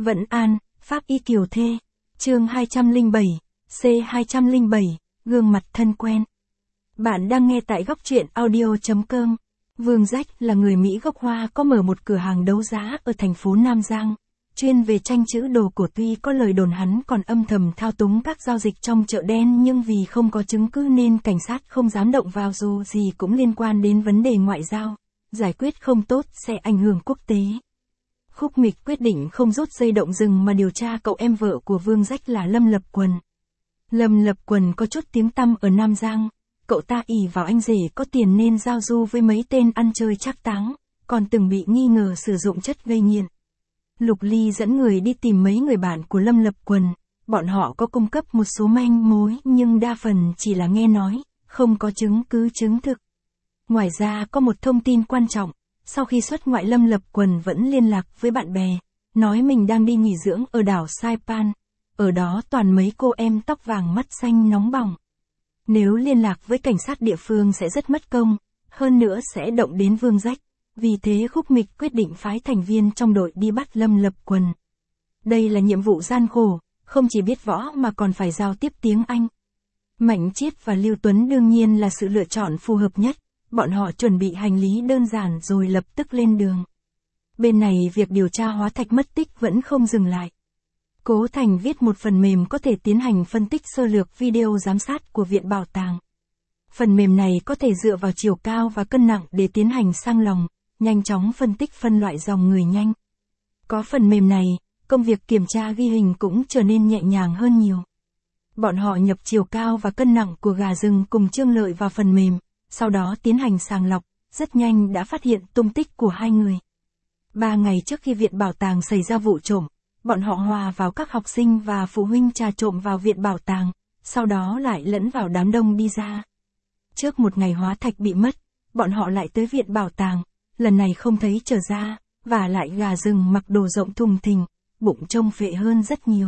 Vẫn An, Pháp Y Kiều Thê. Chương 207, C207, gương mặt thân quen. Bạn đang nghe tại góc truyện audio.com. Vương Rách là người Mỹ gốc Hoa có mở một cửa hàng đấu giá ở thành phố Nam Giang, chuyên về tranh chữ đồ cổ. Tuy có lời đồn hắn còn âm thầm thao túng các giao dịch trong chợ đen, nhưng vì không có chứng cứ nên cảnh sát không dám động vào, dù gì cũng liên quan đến vấn đề ngoại giao, giải quyết không tốt sẽ ảnh hưởng quốc tế. Khúc Mịch quyết định không rút dây động rừng mà điều tra cậu em vợ của Vương Rách là Lâm Lập Quần. Lâm Lập Quần có chút tiếng tăm ở Nam Giang, cậu ta ỷ vào anh rể có tiền nên giao du với mấy tên ăn chơi trác táng, còn từng bị nghi ngờ sử dụng chất gây nghiện. Lục Ly dẫn người đi tìm mấy người bạn của Lâm Lập Quần, bọn họ có cung cấp một số manh mối nhưng đa phần chỉ là nghe nói, không có chứng cứ chứng thực. Ngoài ra có một thông tin quan trọng, sau khi xuất ngoại Lâm Lập Quần vẫn liên lạc với bạn bè, nói mình đang đi nghỉ dưỡng ở đảo Saipan, ở đó toàn mấy cô em tóc vàng mắt xanh nóng bỏng. Nếu liên lạc với cảnh sát địa phương sẽ rất mất công, hơn nữa sẽ động đến Vương Rách, vì thế Khúc Mịch quyết định phái thành viên trong đội đi bắt Lâm Lập Quần. Đây là nhiệm vụ gian khổ, không chỉ biết võ mà còn phải giao tiếp tiếng Anh. Mạnh Chiết và Lưu Tuấn đương nhiên là sự lựa chọn phù hợp nhất, bọn họ chuẩn bị hành lý đơn giản rồi lập tức lên đường. Bên này việc điều tra hóa thạch mất tích vẫn không dừng lại. Cố Thành viết một phần mềm có thể tiến hành phân tích sơ lược video giám sát của Viện Bảo tàng. Phần mềm này có thể dựa vào chiều cao và cân nặng để tiến hành sang lọc, nhanh chóng phân tích phân loại dòng người nhanh. Có phần mềm này, công việc kiểm tra ghi hình cũng trở nên nhẹ nhàng hơn nhiều. Bọn họ nhập chiều cao và cân nặng của gà rừng cùng Trương Lợi vào phần mềm, sau đó tiến hành sàng lọc, rất nhanh đã phát hiện tung tích của hai người. 3 ngày trước khi Viện Bảo tàng xảy ra vụ trộm, bọn họ hòa vào các học sinh và phụ huynh trà trộm vào Viện Bảo tàng, sau đó lại lẫn vào đám đông đi ra. Trước một ngày hóa thạch bị mất, bọn họ lại tới Viện Bảo tàng, lần này không thấy trở ra, và lại gà rừng mặc đồ rộng thùng thình, bụng trông phệ hơn rất nhiều.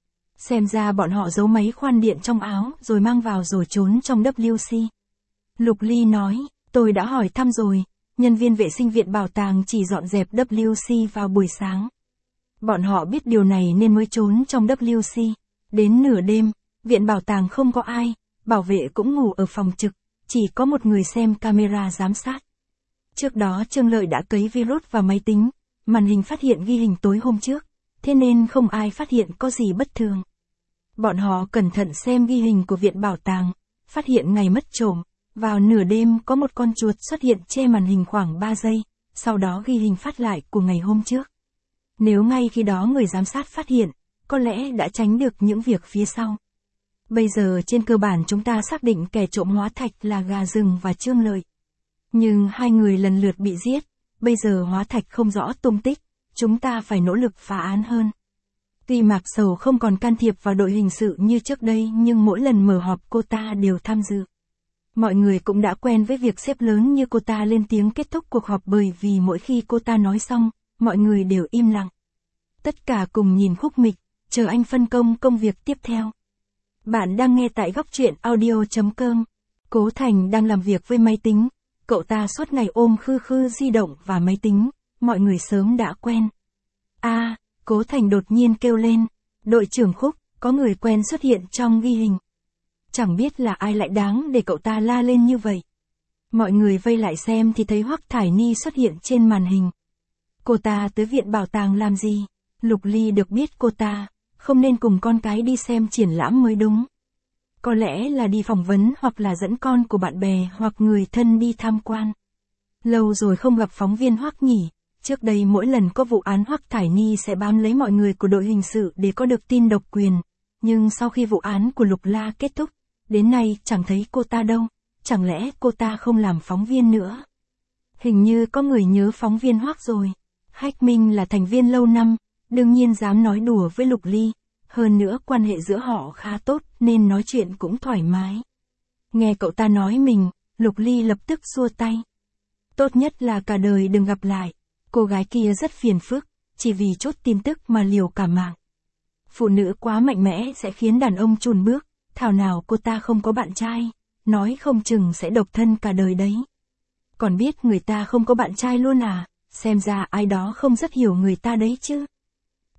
Xem ra bọn họ giấu máy khoan điện trong áo rồi mang vào rồi trốn trong WC. Lục Ly nói, tôi đã hỏi thăm rồi, nhân viên vệ sinh Viện Bảo tàng chỉ dọn dẹp WC vào buổi sáng. Bọn họ biết điều này nên mới trốn trong WC. Đến nửa đêm, Viện Bảo tàng không có ai, bảo vệ cũng ngủ ở phòng trực, chỉ có một người xem camera giám sát. Trước đó Trương Lợi đã cấy virus vào máy tính, màn hình phát hiện ghi hình tối hôm trước, thế nên không ai phát hiện có gì bất thường. Bọn họ cẩn thận xem ghi hình của Viện Bảo tàng, phát hiện ngày mất trộm, vào nửa đêm có một con chuột xuất hiện che màn hình khoảng 3 giây, sau đó ghi hình phát lại của ngày hôm trước. Nếu ngay khi đó người giám sát phát hiện, có lẽ đã tránh được những việc phía sau. Bây giờ trên cơ bản chúng ta xác định kẻ trộm hóa thạch là gà rừng và Trương Lợi. Nhưng hai người lần lượt bị giết, bây giờ hóa thạch không rõ tung tích, chúng ta phải nỗ lực phá án hơn. Tuy Mạc Sầu không còn can thiệp vào đội hình sự như trước đây nhưng mỗi lần mở họp cô ta đều tham dự. Mọi người cũng đã quen với việc sếp lớn như cô ta lên tiếng kết thúc cuộc họp, bởi vì mỗi khi cô ta nói xong, mọi người đều im lặng. Tất cả cùng nhìn Khúc Mịch, chờ anh phân công công việc tiếp theo. Bạn đang nghe tại góc truyện audio.com. Cố Thành đang làm việc với máy tính, cậu ta suốt ngày ôm khư di động và máy tính, mọi người sớm đã quen. Cố Thành đột nhiên kêu lên, đội trưởng Khúc, có người quen xuất hiện trong ghi hình. Chẳng biết là ai lại đáng để cậu ta la lên như vậy. Mọi người vây lại xem thì thấy Hoắc Thải Ni xuất hiện trên màn hình. Cô ta tới Viện Bảo tàng làm gì? Lục Ly được biết cô ta không nên cùng con cái đi xem triển lãm mới đúng. Có lẽ là đi phỏng vấn hoặc là dẫn con của bạn bè hoặc người thân đi tham quan. Lâu rồi không gặp phóng viên Hoắc nhỉ, trước đây mỗi lần có vụ án Hoắc Thải Ni sẽ bám lấy mọi người của đội hình sự để có được tin độc quyền. Nhưng sau khi vụ án của Lục La kết thúc, đến nay chẳng thấy cô ta đâu, chẳng lẽ cô ta không làm phóng viên nữa? Hình như có người nhớ phóng viên Hoắc rồi. Hách Minh là thành viên lâu năm, đương nhiên dám nói đùa với Lục Ly, hơn nữa quan hệ giữa họ khá tốt nên nói chuyện cũng thoải mái. Nghe cậu ta nói mình, Lục Ly lập tức xua tay. Tốt nhất là cả đời đừng gặp lại, cô gái kia rất phiền phức, chỉ vì chốt tin tức mà liều cả mạng. Phụ nữ quá mạnh mẽ sẽ khiến đàn ông chùn bước, thảo nào cô ta không có bạn trai, nói không chừng sẽ độc thân cả đời đấy. Còn biết người ta không có bạn trai luôn à, xem ra ai đó không rất hiểu người ta đấy chứ.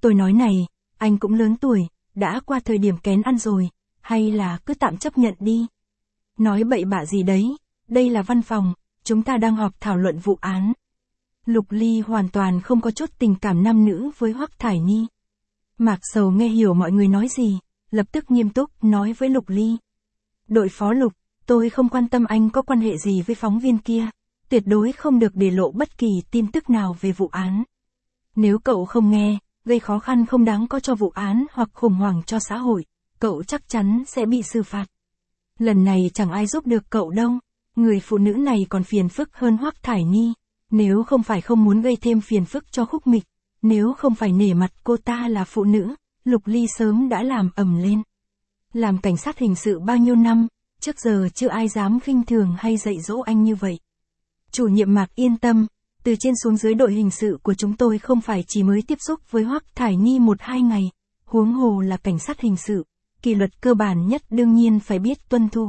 Tôi nói này, anh cũng lớn tuổi, đã qua thời điểm kén ăn rồi, hay là cứ tạm chấp nhận đi. Nói bậy bạ gì đấy, đây là văn phòng, chúng ta đang họp thảo luận vụ án. Lục Ly hoàn toàn không có chút tình cảm nam nữ với Hoắc Thải Ni. Mạc Sầu nghe hiểu mọi người nói gì, lập tức nghiêm túc nói với Lục Ly. Đội phó Lục, tôi không quan tâm anh có quan hệ gì với phóng viên kia, tuyệt đối không được để lộ bất kỳ tin tức nào về vụ án. Nếu cậu không nghe, gây khó khăn không đáng có cho vụ án hoặc khủng hoảng cho xã hội, cậu chắc chắn sẽ bị xử phạt. Lần này chẳng ai giúp được cậu đâu, người phụ nữ này còn phiền phức hơn Hoắc Thải Ni, nếu không phải không muốn gây thêm phiền phức cho Khúc Mịch, nếu không phải nể mặt cô ta là phụ nữ, Lục Ly sớm đã làm ầm lên. Làm cảnh sát hình sự bao nhiêu năm, trước giờ chưa ai dám khinh thường hay dạy dỗ anh như vậy. Chủ nhiệm Mạc yên tâm, từ trên xuống dưới đội hình sự của chúng tôi không phải chỉ mới tiếp xúc với Hoắc Thải Ni 1-2 ngày, huống hồ là cảnh sát hình sự, kỷ luật cơ bản nhất đương nhiên phải biết tuân thủ.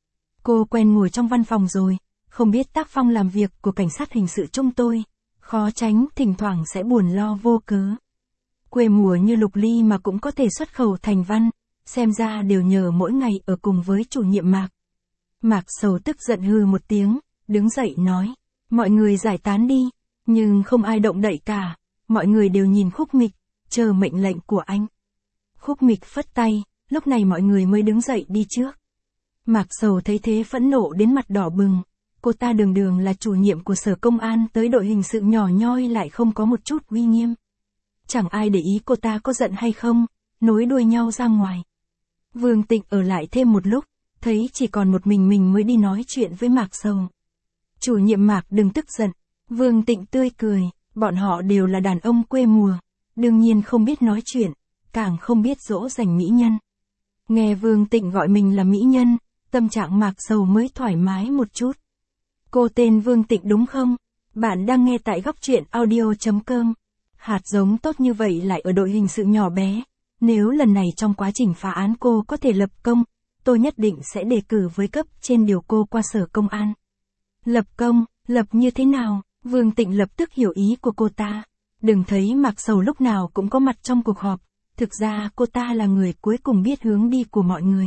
Cô quen ngồi trong văn phòng rồi, không biết tác phong làm việc của cảnh sát hình sự chúng tôi, khó tránh thỉnh thoảng sẽ buồn lo vô cớ. Quê mùa như Lục Ly mà cũng có thể xuất khẩu thành văn, xem ra đều nhờ mỗi ngày ở cùng với chủ nhiệm Mạc. Mạc Sầu tức giận hừ một tiếng, đứng dậy nói, mọi người giải tán đi, nhưng không ai động đậy cả, mọi người đều nhìn Khúc Mịch, chờ mệnh lệnh của anh. Khúc Mịch phất tay, lúc này mọi người mới đứng dậy đi trước. Mạc Sầu thấy thế phẫn nộ đến mặt đỏ bừng, cô ta đường đường là chủ nhiệm của sở công an tới đội hình sự nhỏ nhoi lại không có một chút uy nghiêm. Chẳng ai để ý cô ta có giận hay không, nối đuôi nhau ra ngoài. Vương Tịnh ở lại thêm một lúc, thấy chỉ còn một mình mới đi nói chuyện với Mạc Sầu. Chủ nhiệm Mạc đừng tức giận, Vương Tịnh tươi cười, bọn họ đều là đàn ông quê mùa, đương nhiên không biết nói chuyện, càng không biết dỗ dành mỹ nhân. Nghe Vương Tịnh gọi mình là mỹ nhân, tâm trạng Mạc Sầu mới thoải mái một chút. Cô tên Vương Tịnh đúng không? Bạn đang nghe tại góc truyện audio.com. Hạt giống tốt như vậy lại ở đội hình sự nhỏ bé. Nếu lần này trong quá trình phá án cô có thể lập công, tôi nhất định sẽ đề cử với cấp trên điều cô qua sở công an. Lập công, lập như thế nào? Vương Tịnh lập tức hiểu ý của cô ta. Đừng thấy Mạc Sầu lúc nào cũng có mặt trong cuộc họp, thực ra cô ta là người cuối cùng biết hướng đi của mọi người.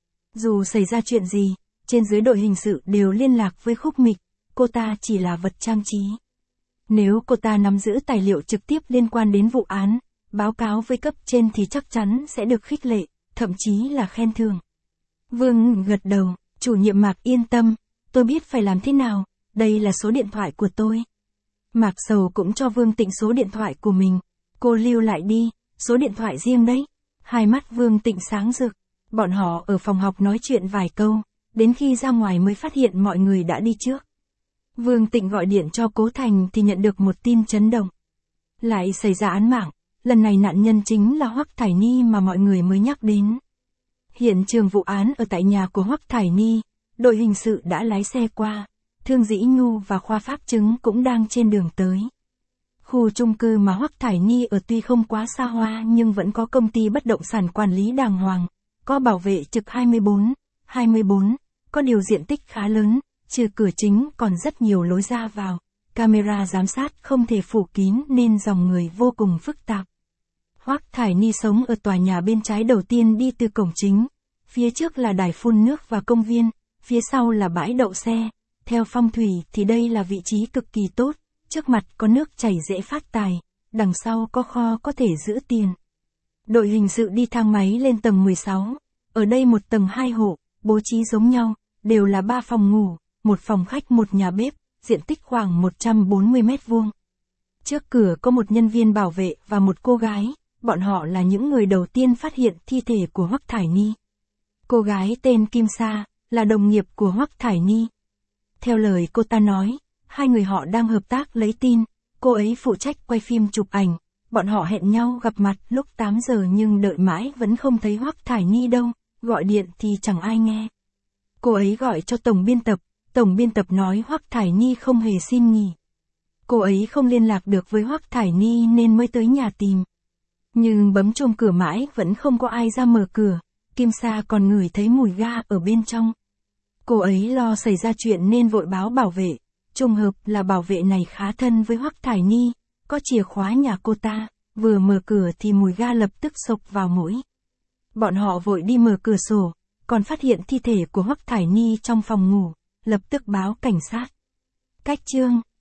Dù xảy ra chuyện gì, trên dưới đội hình sự đều liên lạc với Khúc Mịch, cô ta chỉ là vật trang trí. Nếu cô ta nắm giữ tài liệu trực tiếp liên quan đến vụ án, báo cáo với cấp trên thì chắc chắn sẽ được khích lệ, thậm chí là khen thưởng. Vương gật đầu, chủ nhiệm Mạc yên tâm, tôi biết phải làm thế nào, đây là số điện thoại của tôi. Mạc Sầu cũng cho Vương Tịnh số điện thoại của mình, cô lưu lại đi, số điện thoại riêng đấy. Hai mắt Vương Tịnh sáng rực, bọn họ ở phòng học nói chuyện vài câu, đến khi ra ngoài mới phát hiện mọi người đã đi trước. Vương Tịnh gọi điện cho Cố Thành thì nhận được một tin chấn động. Lại xảy ra án mạng, lần này nạn nhân chính là Hoắc Thải Ni mà mọi người mới nhắc đến. Hiện trường vụ án ở tại nhà của Hoắc Thải Ni, đội hình sự đã lái xe qua, Thương Dĩ Nhu và khoa pháp chứng cũng đang trên đường tới. Khu chung cư mà Hoắc Thải Ni ở tuy không quá xa hoa nhưng vẫn có công ty bất động sản quản lý đàng hoàng, có bảo vệ trực 24/24, có điều diện tích khá lớn, trừ cửa chính còn rất nhiều lối ra vào, camera giám sát không thể phủ kín nên dòng người vô cùng phức tạp. Hoắc Thải Ni sống ở tòa nhà bên trái đầu tiên đi từ cổng chính, phía trước là đài phun nước và công viên, phía sau là bãi đậu xe, theo phong thủy thì đây là vị trí cực kỳ tốt, trước mặt có nước chảy dễ phát tài, đằng sau có kho có thể giữ tiền. Đội hình sự đi thang máy lên tầng 16, ở đây một tầng 2 hộ, bố trí giống nhau, đều là 3 phòng ngủ, một phòng khách một nhà bếp, diện tích khoảng 140 mét vuông. Trước cửa có một nhân viên bảo vệ và một cô gái, bọn họ là những người đầu tiên phát hiện thi thể của Hoắc Thải Ni. Cô gái tên Kim Sa, là đồng nghiệp của Hoắc Thải Ni. Theo lời cô ta nói, hai người họ đang hợp tác lấy tin, cô ấy phụ trách quay phim chụp ảnh, bọn họ hẹn nhau gặp mặt lúc 8 giờ nhưng đợi mãi vẫn không thấy Hoắc Thải Ni đâu, gọi điện thì chẳng ai nghe. Cô ấy gọi cho tổng biên tập nói Hoắc Thải Ni không hề xin nghỉ. Cô ấy không liên lạc được với Hoắc Thải Ni nên mới tới nhà tìm. Nhưng bấm chuông cửa mãi vẫn không có ai ra mở cửa, Kim Sa còn ngửi thấy mùi ga ở bên trong. Cô ấy lo xảy ra chuyện nên vội báo bảo vệ, trùng hợp là bảo vệ này khá thân với Hoắc Thải Ni, có chìa khóa nhà cô ta, vừa mở cửa thì mùi ga lập tức xộc vào mũi. Bọn họ vội đi mở cửa sổ, còn phát hiện thi thể của Hoắc Thải Ni trong phòng ngủ, lập tức báo cảnh sát. Cách chương